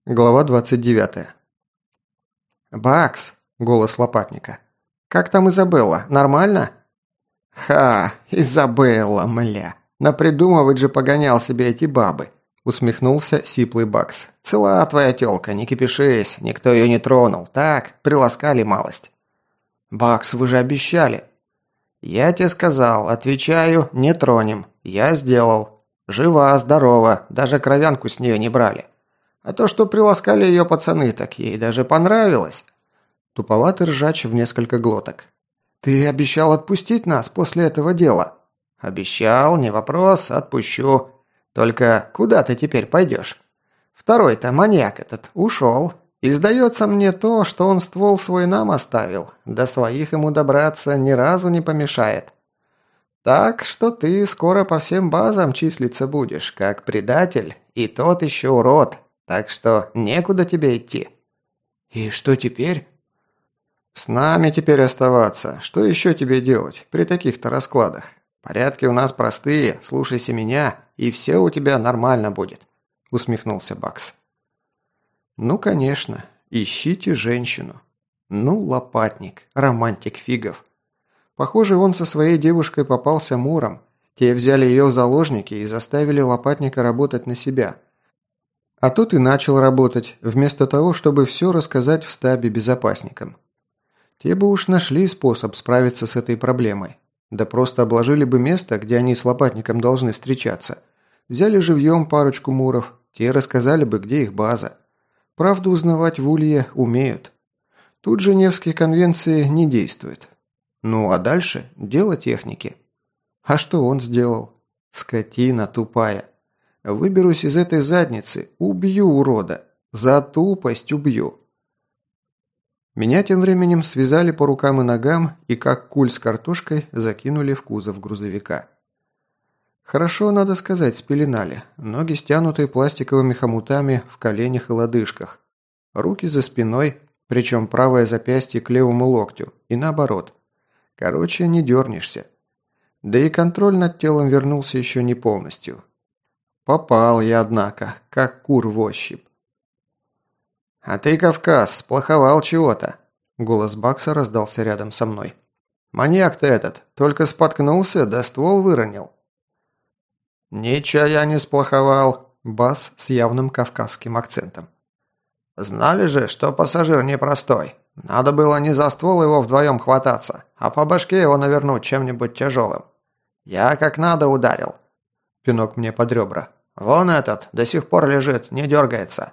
Глава 29. «Бакс!» – голос лопатника. «Как там Изабелла? Нормально?» «Ха! Изабелла, мля! Напридумывать же погонял себе эти бабы!» – усмехнулся сиплый Бакс. «Цела твоя тёлка, не кипишись, никто её не тронул. Так, приласкали малость». «Бакс, вы же обещали!» «Я тебе сказал, отвечаю, не тронем. Я сделал. Жива, здорова, даже кровянку с неё не брали. А то, что приласкали ее пацаны, так ей даже понравилось». Туповатый ржач в несколько глоток. «Ты обещал отпустить нас после этого дела?» «Обещал, не вопрос, отпущу. Только куда ты теперь пойдешь? Второй-то маньяк этот ушел. И сдается мне то, что он ствол свой нам оставил. До своих ему добраться ни разу не помешает. Так что ты скоро по всем базам числиться будешь, как предатель, и тот еще урод. Так что некуда тебе идти». «И что теперь?» «С нами теперь оставаться. Что еще тебе делать при таких-то раскладах? Порядки у нас простые, слушайся меня, и все у тебя нормально будет», – усмехнулся Бакс. «Ну, конечно, ищите женщину. Ну, лопатник, романтик фигов. Похоже, он со своей девушкой попался муром. Те взяли ее в заложники и заставили лопатника работать на себя». А тут и начал работать, вместо того, чтобы все рассказать в стабе безопасникам. Те бы уж нашли способ справиться с этой проблемой. Да просто обложили бы место, где они с лопатником должны встречаться. Взяли живьем парочку муров, те рассказали бы, где их база. Правду узнавать в Улье умеют. Тут Женевские конвенции не действуют. Ну а дальше дело техники. А что он сделал? Скотина тупая. Выберусь из этой задницы, убью урода. За тупость убью. Меня тем временем связали по рукам и ногам и как куль с картошкой закинули в кузов грузовика. Хорошо, надо сказать, спеленали. Ноги стянуты пластиковыми хомутами в коленях и лодыжках. Руки за спиной, причем правое запястье к левому локтю, и наоборот. Короче, не дернешься. Да и контроль над телом вернулся еще не полностью. Попал я, однако, как кур в ощупь. «А ты, Кавказ, сплоховал чего-то!» Голос Бакса раздался рядом со мной. «Маньяк-то этот, только споткнулся, да ствол выронил». «Ничего я не сплоховал», Бас с явным кавказским акцентом. «Знали же, что пассажир непростой. Надо было не за ствол его вдвоем хвататься, а по башке его навернуть чем-нибудь тяжелым. Я как надо ударил». Пинок мне под ребра. «Вон этот, до сих пор лежит, не дергается».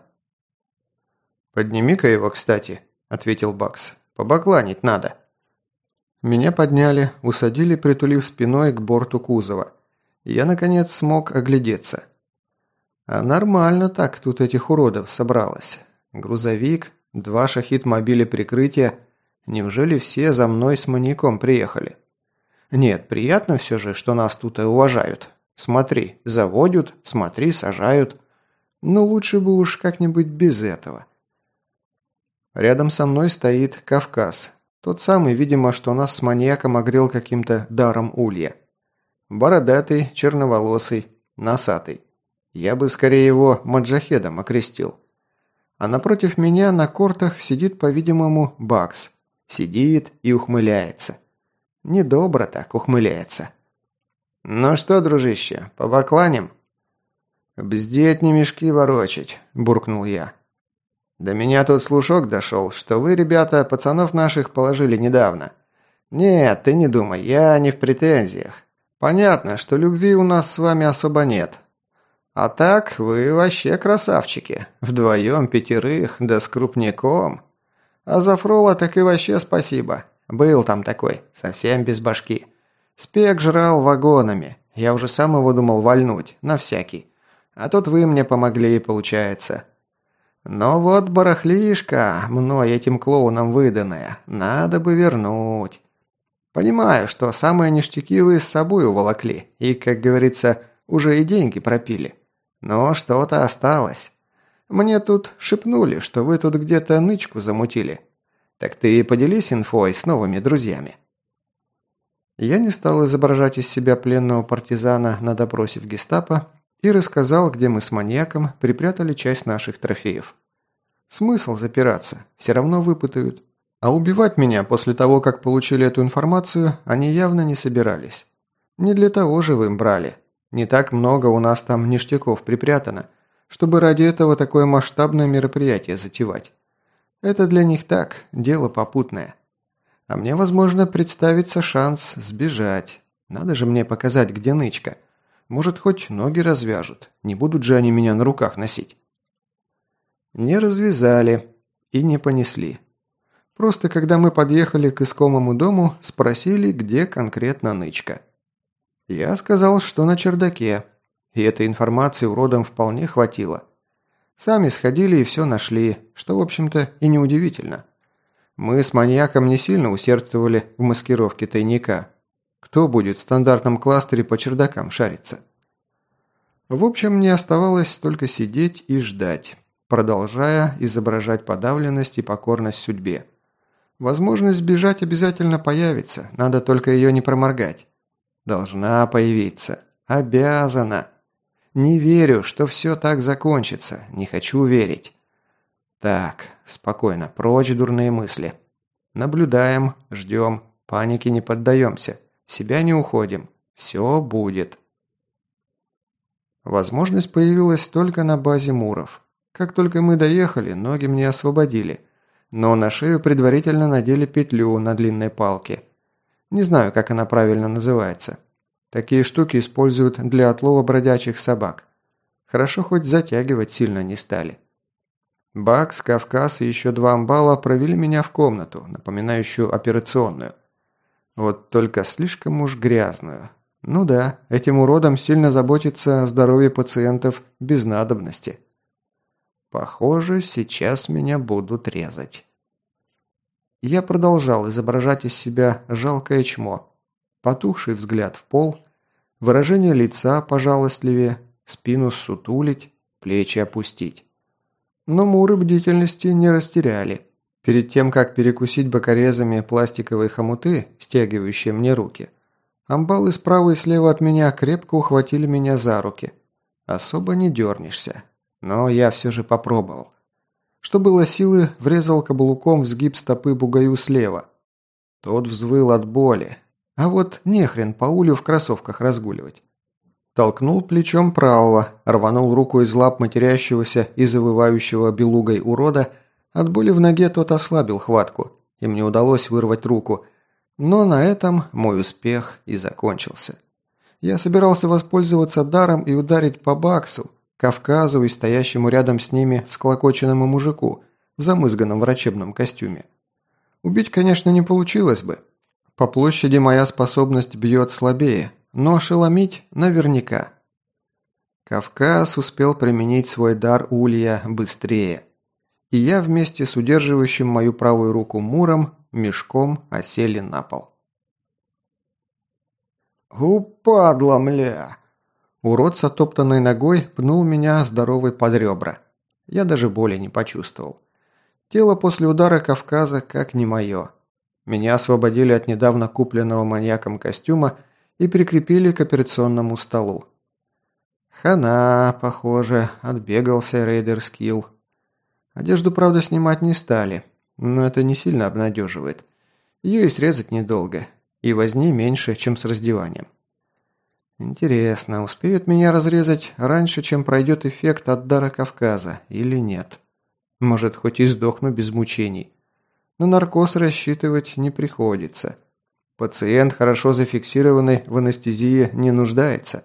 «Подними-ка его, кстати», – ответил Бакс. «Побакланить надо». Меня подняли, усадили, притулив спиной к борту кузова. Я, наконец, смог оглядеться. А нормально так тут этих уродов собралось. Грузовик, 2 шахид-мобиля прикрытия. Неужели все за мной с маньяком приехали? Нет, приятно все же, что нас тут и уважают. Смотри, заводят, смотри, сажают. Но лучше бы уж как-нибудь без этого. Рядом со мной стоит Кавказ. Тот самый, видимо, что нас с маньяком огрел каким-то даром улья. Бородатый, черноволосый, носатый. Я бы скорее его маджахедом окрестил. А напротив меня на кортах сидит, по-видимому, Бакс. Сидит и ухмыляется. Недобро так ухмыляется. «Ну что, дружище, побакланим?» «Бздеть не мешки ворочать», – буркнул я. «До меня тут слушок дошел, что вы, ребята, пацанов наших положили недавно. Нет, ты не думай, я не в претензиях. Понятно, что любви у нас с вами особо нет. А так, вы вообще красавчики. Вдвоем 5, да с крупняком. А за Фрола так и вообще спасибо. Был там такой, совсем без башки. Спек жрал вагонами. Я уже сам его думал вальнуть, на всякий. А тут вы мне помогли, получается. Но вот барахлишка, мной этим клоунам выданная, надо бы вернуть. Понимаю, что самые ништяки вы с собой уволокли, и, как говорится, уже и деньги пропили. Но что-то осталось. Мне тут шепнули, что вы тут где-то нычку замутили. Так ты поделись инфой с новыми друзьями». Я не стал изображать из себя пленного партизана на допросе в гестапо и рассказал, где мы с маньяком припрятали часть наших трофеев. Смысл запираться, все равно выпытают. А убивать меня после того, как получили эту информацию, они явно не собирались. Не для того же вы им брали. Не так много у нас там ништяков припрятано, чтобы ради этого такое масштабное мероприятие затевать. Это для них так, дело попутное. А мне, возможно, представится шанс сбежать. Надо же мне показать, где нычка. Может, хоть ноги развяжут. Не будут же они меня на руках носить. Не развязали и не понесли. Просто когда мы подъехали к искомому дому, спросили, где конкретно нычка. Я сказал, что на чердаке. И этой информации уродам вполне хватило. Сами сходили и все нашли, что, в общем-то, и неудивительно. Мы с маньяком не сильно усердствовали в маскировке тайника. Кто будет в стандартном кластере по чердакам шариться? В общем, мне оставалось только сидеть и ждать, продолжая изображать подавленность и покорность судьбе. Возможность сбежать обязательно появится, надо только ее не проморгать. Должна появиться. Обязана. Не верю, что все так закончится. Не хочу верить. Так, спокойно, прочь дурные мысли. Наблюдаем, ждем, панике не поддаемся, в себя не уходим. Все будет. Возможность появилась только на базе Муров. Как только мы доехали, ноги мне освободили. Но на шею предварительно надели петлю на длинной палке. Не знаю, как она правильно называется. Такие штуки используют для отлова бродячих собак. Хорошо, хоть затягивать сильно не стали. Бакс, Кавказ и еще 2 амбала провели меня в комнату, напоминающую операционную. Вот только слишком уж грязную. Ну да, этим уродам сильно заботиться о здоровье пациентов без надобности. Похоже, сейчас меня будут резать. Я продолжал изображать из себя жалкое чмо. Потухший взгляд в пол, выражение лица пожалостливее, спину ссутулить, плечи опустить. Но муры бдительности не растеряли. Перед тем, как перекусить бокорезами пластиковые хомуты, стягивающие мне руки, амбалы справа и слева от меня крепко ухватили меня за руки. Особо не дернешься. Но я все же попробовал. Что было силы, врезал каблуком в сгиб стопы бугаю слева. Тот взвыл от боли. А вот нехрен Паулю в кроссовках разгуливать. Толкнул плечом правого, рванул руку из лап матерящегося и завывающего белугой урода. От боли в ноге тот ослабил хватку, и мне удалось вырвать руку. Но на этом мой успех и закончился. Я собирался воспользоваться даром и ударить по Баксу, Кавказу и стоящему рядом с ними всклокоченному мужику в замызганном врачебном костюме. Убить, конечно, не получилось бы. По площади моя способность бьет слабее, но ошеломить наверняка. Кавказ успел применить свой дар улья быстрее. И я вместе с удерживающим мою правую руку Муром мешком осели на пол. «Упадла, мля!» Урод с отоптанной ногой пнул меня здоровой под ребра. Я даже боли не почувствовал. Тело после удара Кавказа как не мое. Меня освободили от недавно купленного маньяком костюма и прикрепили к операционному столу. Хана, похоже, отбегался рейдер скилл. Одежду, правда, снимать не стали, но это не сильно обнадеживает. Ее и срезать недолго, и возни меньше, чем с раздеванием. Интересно, успеют меня разрезать раньше, чем пройдет эффект от дара Кавказа, или нет? Может, хоть и сдохну без мучений. На наркоз рассчитывать не приходится. Пациент, хорошо зафиксированный в анестезии, не нуждается.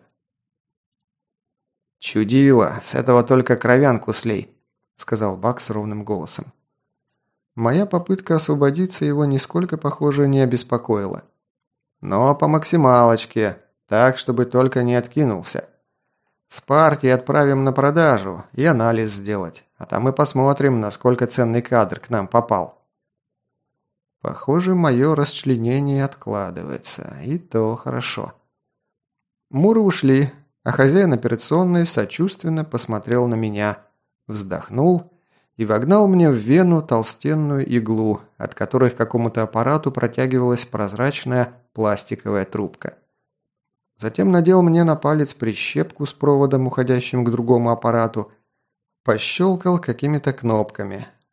«Чудило, с этого только кровянку слей», — сказал Бакс ровным голосом. Моя попытка освободиться его нисколько, похоже, не обеспокоила. «Но по максималочке, так, чтобы только не откинулся. С партии отправим на продажу и анализ сделать, а там и посмотрим, насколько ценный кадр к нам попал». Похоже, мое расчленение откладывается, и то хорошо. Муры ушли, а хозяин операционной сочувственно посмотрел на меня, вздохнул и вогнал мне в вену толстенную иглу, от которой к какому-то аппарату протягивалась прозрачная пластиковая трубка. Затем надел мне на палец прищепку с проводом, уходящим к другому аппарату, пощелкал какими-то кнопками,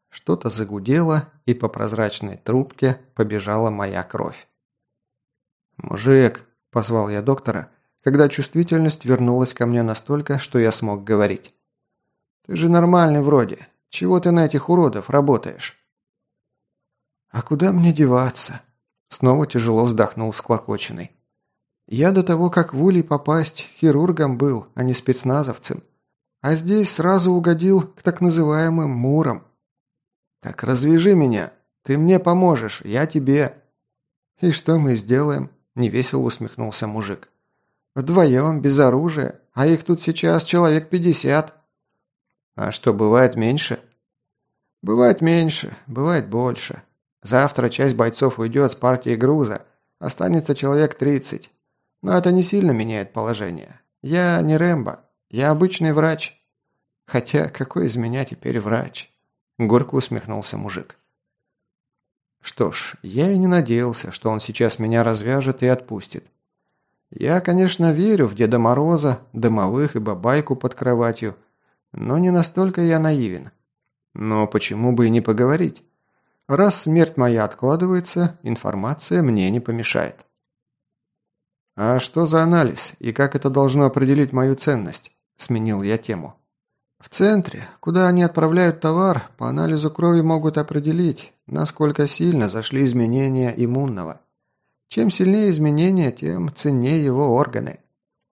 Что-то загудело, и по прозрачной трубке побежала моя кровь. «Мужик!» – позвал я доктора, когда чувствительность вернулась ко мне настолько, что я смог говорить. «Ты же нормальный вроде. Чего ты на этих уродов работаешь?» «А куда мне деваться?» – снова тяжело вздохнул всклокоченный. «Я до того, как в Улей попасть, хирургом был, а не спецназовцем. А здесь сразу угодил к так называемым мурам. Так развяжи меня. Ты мне поможешь, я тебе». «И что мы сделаем?» – невесело усмехнулся мужик. «Вдвоем, без оружия, а их тут сейчас человек 50. «А что, бывает меньше?» «Бывает меньше, бывает больше. Завтра часть бойцов уйдет с партии груза, останется человек 30. Но это не сильно меняет положение. Я не Рэмбо, я обычный врач». «Хотя, какой из меня теперь врач?» – горько усмехнулся мужик. Что ж, я и не надеялся, что он сейчас меня развяжет и отпустит. Я, конечно, верю в Деда Мороза, домовых и бабайку под кроватью, но не настолько я наивен. Но почему бы и не поговорить? Раз смерть моя откладывается, информация мне не помешает. «А что за анализ, и как это должно определить мою ценность?» – сменил я тему. «В центре, куда они отправляют товар, по анализу крови могут определить, насколько сильно зашли изменения иммунного. Чем сильнее изменения, тем ценнее его органы».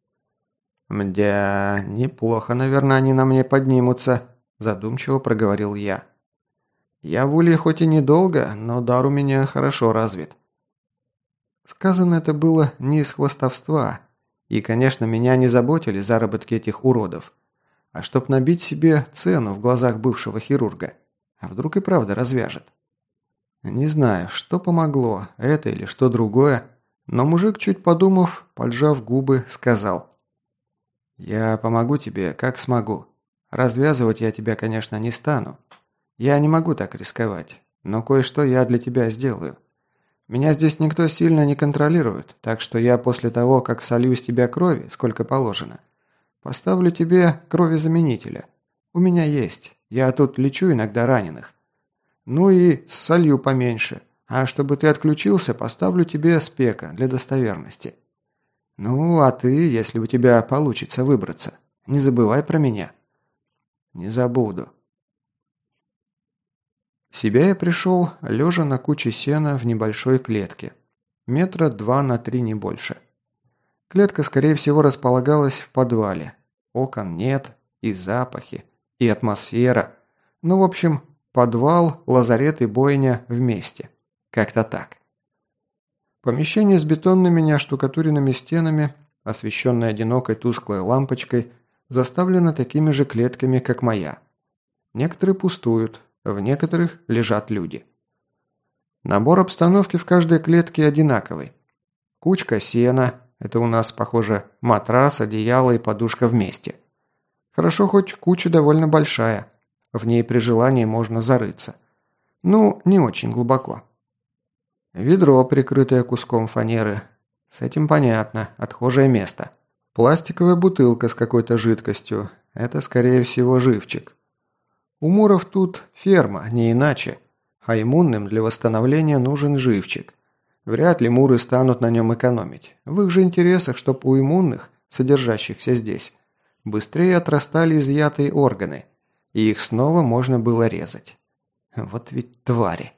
«Мдя, неплохо, наверное, они на мне поднимутся», – задумчиво проговорил я. «Я в Улье хоть и недолго, но дар у меня хорошо развит». Сказано это было не из хвастовства, и, конечно, меня не заботили заработки этих уродов, а чтоб набить себе цену в глазах бывшего хирурга. А вдруг и правда развяжет? Не знаю, что помогло, это или что другое, но мужик, чуть подумав, поджав губы, сказал: «Я помогу тебе, как смогу. Развязывать я тебя, конечно, не стану. Я не могу так рисковать, но кое-что я для тебя сделаю. Меня здесь никто сильно не контролирует, так что я после того, как солью с тебя крови, сколько положено, поставлю тебе кровезаменителя. У меня есть, я тут лечу иногда раненых. Ну и солью поменьше, а чтобы ты отключился, поставлю тебе спека для достоверности. Ну, а ты, если у тебя получится выбраться, не забывай про меня». «Не забуду». В себя я пришел, лежа на куче сена в небольшой клетке. 2 на 3 не больше. Клетка, скорее всего, располагалась в подвале. Окон нет, и запахи, и атмосфера. Ну, в общем, подвал, лазарет и бойня вместе. Как-то так. Помещение с бетонными неоштукатуренными стенами, освещенное одинокой тусклой лампочкой, заставлено такими же клетками, как моя. Некоторые пустуют, в некоторых лежат люди. Набор обстановки в каждой клетке одинаковый. Кучка сена, это у нас, похоже, матрас, одеяло и подушка вместе. Хорошо, хоть куча довольно большая, в ней при желании можно зарыться. Ну, не очень глубоко. Ведро, прикрытое куском фанеры. С этим понятно, отхожее место. Пластиковая бутылка с какой-то жидкостью. Это, скорее всего, живчик. У муров тут ферма, не иначе. А иммунным для восстановления нужен живчик. Вряд ли муры станут на нем экономить. В их же интересах, чтоб у иммунных, содержащихся здесь, быстрее отрастали изъятые органы, и их снова можно было резать. Вот ведь твари.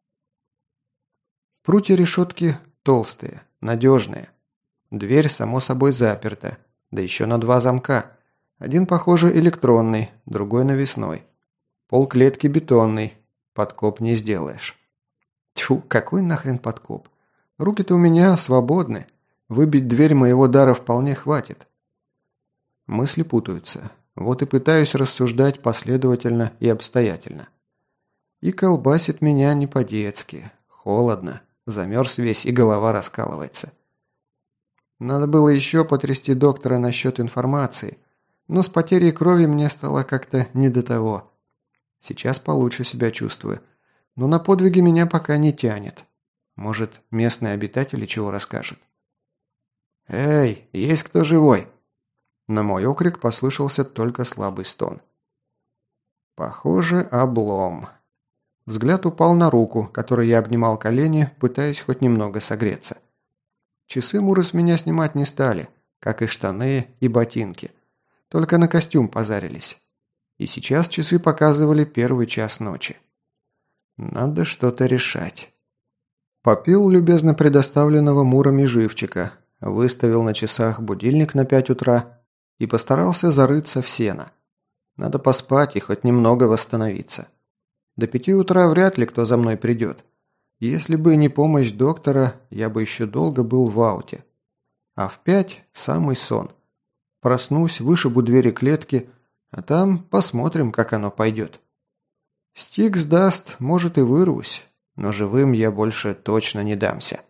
Прутья решетки толстые, надежные. Дверь, само собой, заперта, да еще на 2 замка. Один, похоже, электронный, другой навесной. Пол клетки бетонный, подкоп не сделаешь. Тьфу, какой нахрен подкоп? Руки-то у меня свободны, выбить дверь моего дара вполне хватит. Мысли путаются, вот и пытаюсь рассуждать последовательно и обстоятельно. И колбасит меня не по-детски, холодно, замерз весь и голова раскалывается. Надо было еще потрясти доктора насчет информации, но с потерей крови мне стало как-то не до того. Сейчас получше себя чувствую, но на подвиги меня пока не тянет. Может, местные обитатели чего расскажут? «Эй, есть кто живой?» На мой окрик послышался только слабый стон. «Похоже, облом. Взгляд упал на руку, которой я обнимал колени, пытаясь хоть немного согреться. Часы Муры с меня снимать не стали, как и штаны и ботинки. Только на костюм позарились. И сейчас часы показывали 1 час ночи. Надо что-то решать. Попил любезно предоставленного Мурами живчика, выставил на часах будильник на 5 утра и постарался зарыться в сено. Надо поспать и хоть немного восстановиться. До 5 утра вряд ли кто за мной придет. Если бы не помощь доктора, я бы еще долго был в ауте. А в 5 самый сон. Проснусь, вышибу двери клетки, а там посмотрим, как оно пойдет. Стикс даст, может и вырвусь, но живым я больше точно не дамся.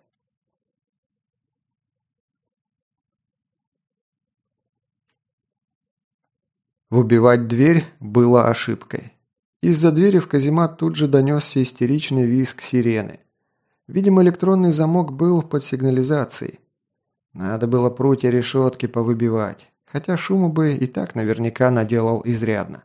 Выбивать дверь было ошибкой. Из-за двери в каземат тут же донесся истеричный визг сирены. Видимо, электронный замок был под сигнализацией. Надо было прутья решетки повыбивать, хотя шума бы и так наверняка наделал изрядно.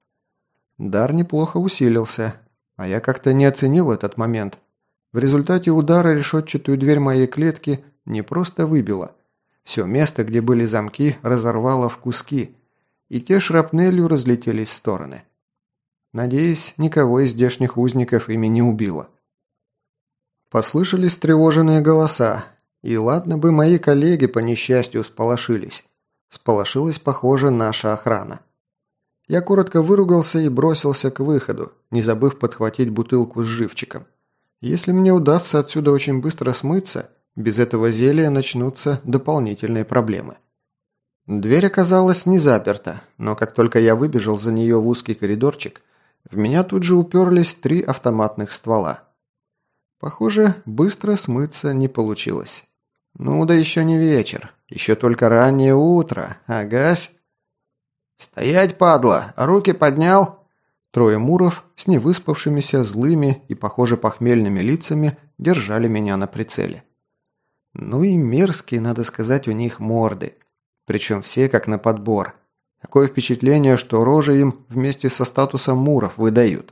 Дар неплохо усилился, а я как-то не оценил этот момент. В результате удара решетчатую дверь моей клетки не просто выбило. Все место, где были замки, разорвало в куски, и те шрапнелью разлетелись в стороны. Надеюсь, никого из здешних узников ими не убило. Послышались встревоженные голоса, и ладно бы мои коллеги по несчастью сполошились. Сполошилась, похоже, наша охрана. Я коротко выругался и бросился к выходу, не забыв подхватить бутылку с живчиком. Если мне удастся отсюда очень быстро смыться, без этого зелья начнутся дополнительные проблемы. Дверь оказалась не заперта, но как только я выбежал за нее в узкий коридорчик, в меня тут же уперлись 3 автоматных ствола. Похоже, быстро смыться не получилось. Ну да еще не вечер, еще только раннее утро, агась. «Стоять, падла! Руки поднял!» 3 муров с невыспавшимися, злыми и, похоже, похмельными лицами держали меня на прицеле. Ну и мерзкие, надо сказать, у них морды. Причем все как на подбор. Такое впечатление, что рожи им вместе со статусом муров выдают.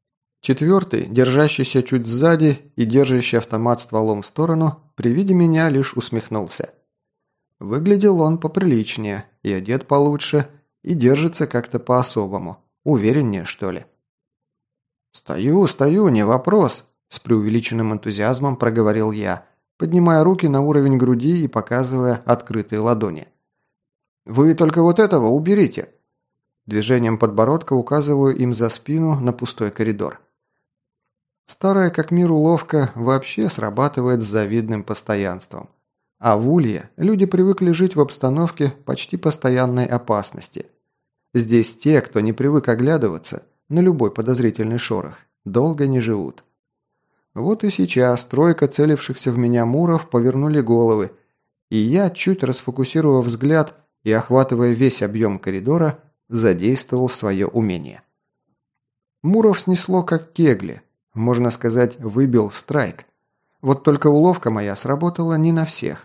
4, держащийся чуть сзади и держащий автомат стволом в сторону, при виде меня лишь усмехнулся. Выглядел он поприличнее, и одет получше, и держится как-то по-особому, увереннее, что ли. «Стою, не вопрос», – с преувеличенным энтузиазмом проговорил я, поднимая руки на уровень груди и показывая открытые ладони. «Вы только вот этого уберите!» Движением подбородка указываю им за спину на пустой коридор. Старая как мир уловка вообще срабатывает с завидным постоянством. А в Улье люди привыкли жить в обстановке почти постоянной опасности. Здесь те, кто не привык оглядываться на любой подозрительный шорох, долго не живут. Вот и сейчас 3 целившихся в меня муров повернули головы, и я, чуть расфокусировав взгляд и охватывая весь объем коридора, задействовал свое умение. Муров снесло как кегли, можно сказать, выбил страйк. Вот только уловка моя сработала не на всех.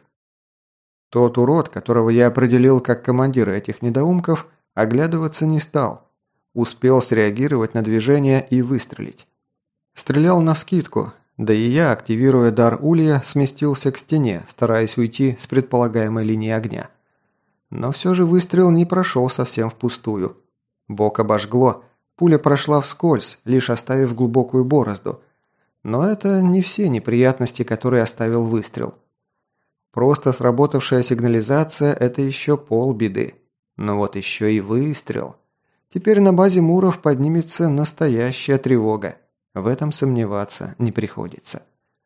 Тот урод, которого я определил как командира этих недоумков, оглядываться не стал. Успел среагировать на движение и выстрелить. Стрелял навскидку, да и я, активируя дар Улья, сместился к стене, стараясь уйти с предполагаемой линии огня. Но все же выстрел не прошел совсем впустую. Бок обожгло, пуля прошла вскользь, лишь оставив глубокую борозду. Но это не все неприятности, которые оставил выстрел. Просто сработавшая сигнализация – это еще полбеды. Но вот еще и выстрел. Теперь на базе муров поднимется настоящая тревога. В этом сомневаться не приходится.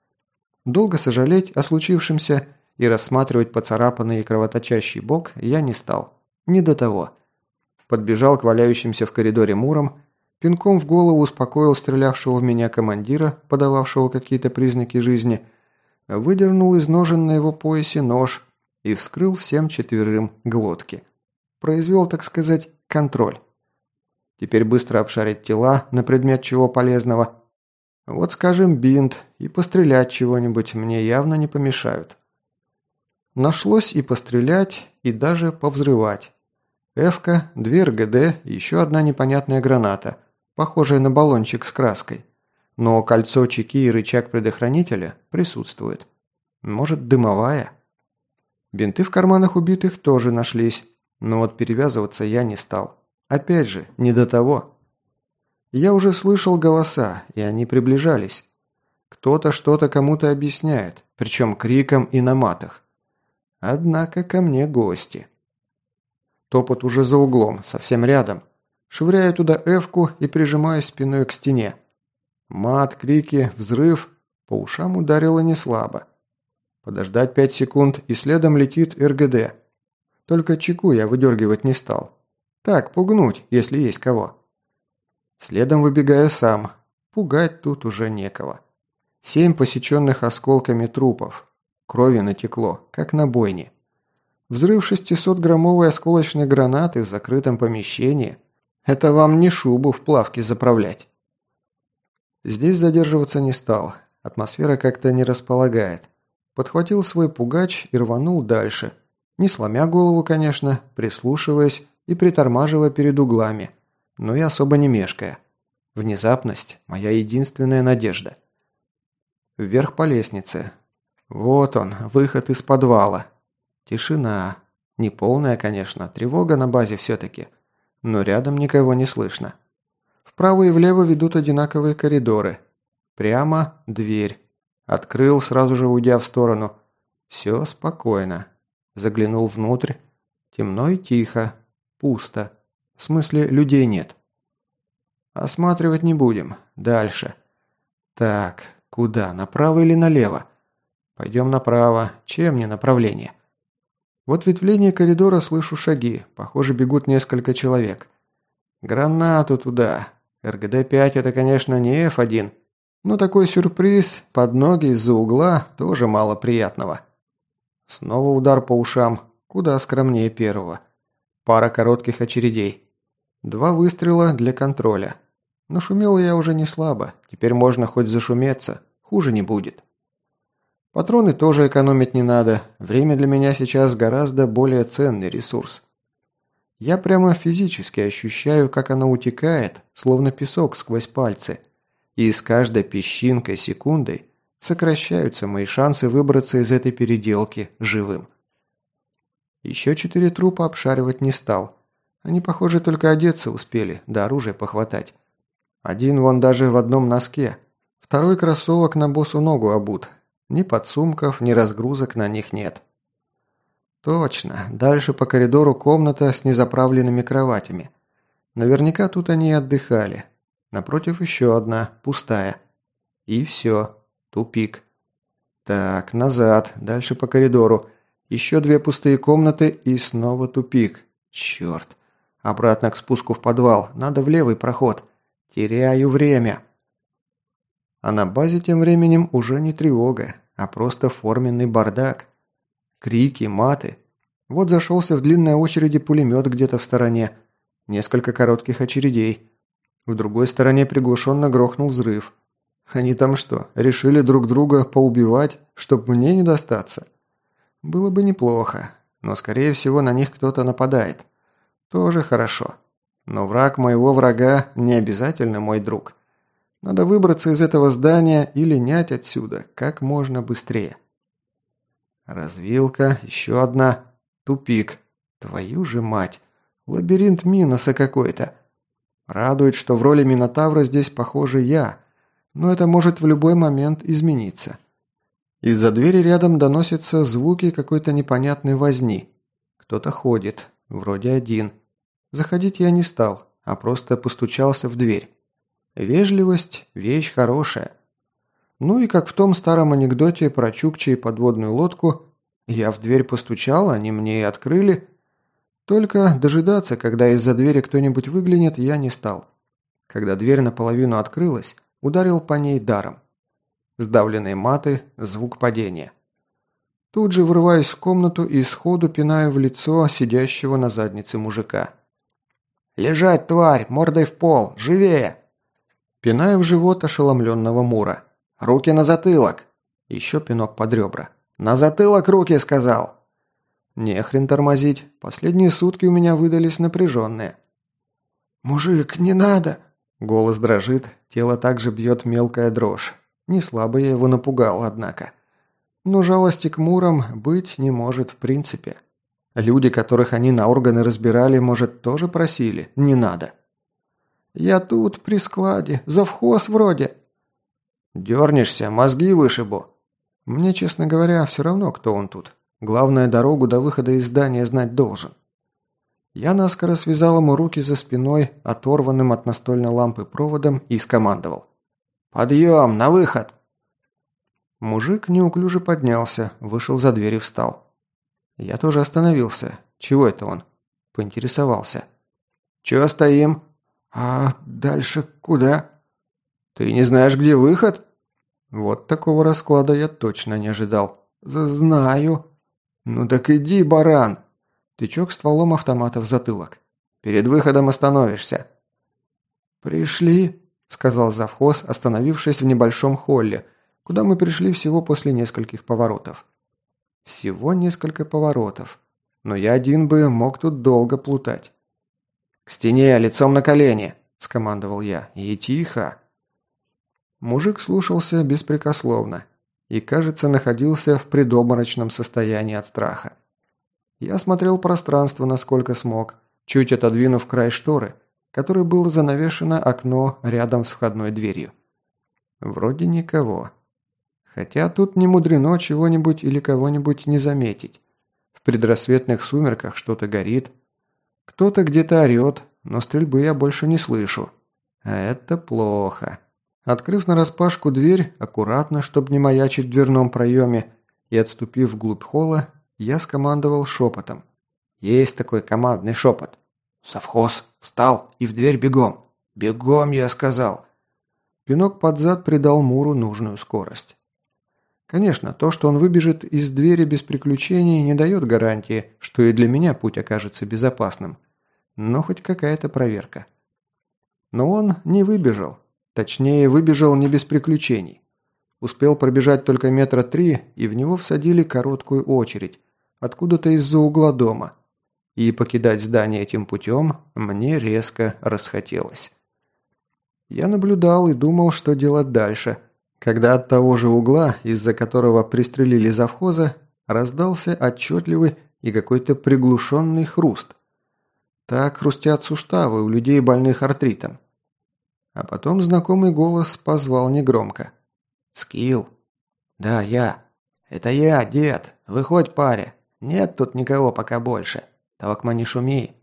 Долго сожалеть о случившемся и рассматривать поцарапанный и кровоточащий бок я не стал. Не до того. Подбежал к валяющимся в коридоре мурам, пинком в голову успокоил стрелявшего в меня командира, подававшего какие-то признаки жизни, выдернул из ножен на его поясе нож и вскрыл всем 4 глотки. Произвел, так сказать, контроль. Теперь быстро обшарить тела на предмет чего полезного. Вот, скажем, бинт и пострелять чего-нибудь мне явно не помешают. Нашлось и пострелять, и даже повзрывать. Эвка, 2 РГД и еще одна непонятная граната, похожая на баллончик с краской. Но кольцо чеки и рычаг предохранителя присутствуют. Может, дымовая? Бинты в карманах убитых тоже нашлись, но вот перевязываться я не стал. Опять же, не до того. Я уже слышал голоса, и они приближались. Кто-то что-то кому-то объясняет, причем криком и на матах. Однако ко мне гости. Топот уже за углом, совсем рядом. Швыряю туда эвку и прижимаюсь спиной к стене. Мат, крики, взрыв. По ушам ударило неслабо. Подождать 5 секунд, и следом летит РГД. Только чеку я выдергивать не стал. Так, пугнуть, если есть кого. Следом выбегаю сам. Пугать тут уже некого. 7 посеченных осколками трупов. Крови натекло, как на бойне. Взрыв 600-граммовой осколочной гранаты в закрытом помещении – это вам не шубу в плавке заправлять. Здесь задерживаться не стал. Атмосфера как-то не располагает. Подхватил свой пугач и рванул дальше. Не сломя голову, конечно, прислушиваясь и притормаживая перед углами, но и особо не мешкая. Внезапность – моя единственная надежда. Вверх по лестнице. Вот он, выход из подвала. Тишина. Неполная, конечно, тревога на базе все-таки. Но рядом никого не слышно. Вправо и влево ведут одинаковые коридоры. Прямо дверь. Открыл, сразу же уйдя в сторону. Все спокойно. Заглянул внутрь. Темно и тихо. Пусто. В смысле, людей нет. Осматривать не будем. Дальше. Так, куда? Направо или налево? Пойдем направо. Чем не направление? В ответвлении коридора слышу шаги. Похоже, бегут несколько человек. Гранату туда. РГД-5 это, конечно, не F1. Но такой сюрприз под ноги из-за угла тоже мало приятного. Снова удар по ушам. Куда скромнее первого. Пара коротких очередей. 2 выстрела для контроля. Но шумел я уже не слабо. Теперь можно хоть зашуметься. Хуже не будет. Патроны тоже экономить не надо. Время для меня сейчас гораздо более ценный ресурс. Я прямо физически ощущаю, как оно утекает, словно песок сквозь пальцы. И с каждой песчинкой секундой сокращаются мои шансы выбраться из этой переделки живым. Еще 4 трупа обшаривать не стал. Они, похоже, только одеться успели, да оружие похватать. Один вон даже в одном носке. Второй кроссовок на босу ногу обут. Ни подсумков, ни разгрузок на них нет. Точно, дальше по коридору комната с незаправленными кроватями. Наверняка тут они и отдыхали. Напротив еще одна, пустая. И все, тупик. Так, назад, дальше по коридору. Еще 2 пустые комнаты и снова тупик. Черт. Обратно к спуску в подвал, надо в левый проход. Теряю время. А на базе тем временем уже не тревога, а просто форменный бардак. Крики, маты. Вот зашелся в длинной очереди пулемет где-то в стороне. Несколько коротких очередей. В другой стороне приглушенно грохнул взрыв. Они там что, решили друг друга поубивать, чтоб мне не достаться? Было бы неплохо, но скорее всего на них кто-то нападает. Тоже хорошо. Но враг моего врага не обязательно мой друг. Надо выбраться из этого здания и линять отсюда как можно быстрее. Развилка, еще одна. Тупик. Твою же мать. Лабиринт Миноса какой-то. Радует, что в роли Минотавра здесь, похоже, я. Но это может в любой момент измениться. Из-за двери рядом доносятся звуки какой-то непонятной возни. Кто-то ходит. Вроде один. Заходить я не стал, а просто постучался в дверь. Вежливость – вещь хорошая. Ну и как в том старом анекдоте про Чукчи и подводную лодку, я в дверь постучал, они мне и открыли. Только дожидаться, когда из-за двери кто-нибудь выглянет, я не стал. Когда дверь наполовину открылась, ударил по ней даром. Сдавленные маты, звук падения. Тут же врываюсь в комнату и сходу пинаю в лицо сидящего на заднице мужика. «Лежать, тварь, мордой в пол! Живее!» Пинаю в живот ошеломленного Мура. «Руки на затылок!» Еще пинок под ребра. «На затылок руки!» сказал. Не хрен тормозить. Последние сутки у меня выдались напряженные. «Мужик, не надо!» Голос дрожит, тело также бьет мелкая дрожь. Не слабо я его напугал, однако. Но жалости к мурам быть не может в принципе. Люди, которых они на органы разбирали, может, тоже просили? Не надо. «Я тут, при складе, завхоз вроде». «Дернешься, мозги вышибу». Мне, честно говоря, все равно, кто он тут. Главное, дорогу до выхода из здания знать должен. Я наскоро связал ему руки за спиной, оторванным от настольной лампы проводом, и скомандовал. «Подъем, на выход!» Мужик неуклюже поднялся, вышел за дверь и встал. Я тоже остановился. Чего это он? Поинтересовался. «Чего стоим?» «А дальше куда?» «Ты не знаешь, где выход?» Вот такого расклада я точно не ожидал. «Знаю». «Ну так иди, баран!» Тычок стволом автомата в затылок. «Перед выходом остановишься». «Пришли», — сказал завхоз, остановившись в небольшом холле, куда мы пришли всего после нескольких поворотов. Всего несколько поворотов. Но я один бы мог тут долго плутать. «К стене, лицом на колени», — скомандовал я. «И тихо». Мужик слушался беспрекословно и, кажется, находился в предобморочном состоянии от страха. Я осмотрел пространство, насколько смог, чуть отодвинув край шторы, которой было занавешено окно рядом с входной дверью. Вроде никого. Хотя тут не мудрено чего-нибудь или кого-нибудь не заметить. В предрассветных сумерках что-то горит. Кто-то где-то орет, но стрельбы я больше не слышу. А это плохо. Открыв нараспашку дверь, аккуратно, чтобы не маячить в дверном проеме, и отступив вглубь холла, я скомандовал шепотом. Есть такой командный шепот. «Совхоз! Встал! И в дверь бегом! Бегом, я сказал!» Пинок под зад придал Муру нужную скорость. Конечно, то, что он выбежит из двери без приключений, не дает гарантии, что и для меня путь окажется безопасным. Но хоть какая-то проверка. Но он не выбежал. Точнее, выбежал не без приключений. Успел пробежать только 3 метра, и в него всадили короткую очередь, откуда-то из-за угла дома. И покидать здание этим путем мне резко расхотелось. Я наблюдал и думал, что делать дальше, когда от того же угла, из-за которого пристрелили завхоза, раздался отчетливый и какой-то приглушенный хруст. Так хрустят суставы у людей, больных артритом. А потом знакомый голос позвал негромко. «Скилл!» «Да, я!» «Это я, дед! Выходь, паря! Нет тут никого пока больше! Толкма не шуми!»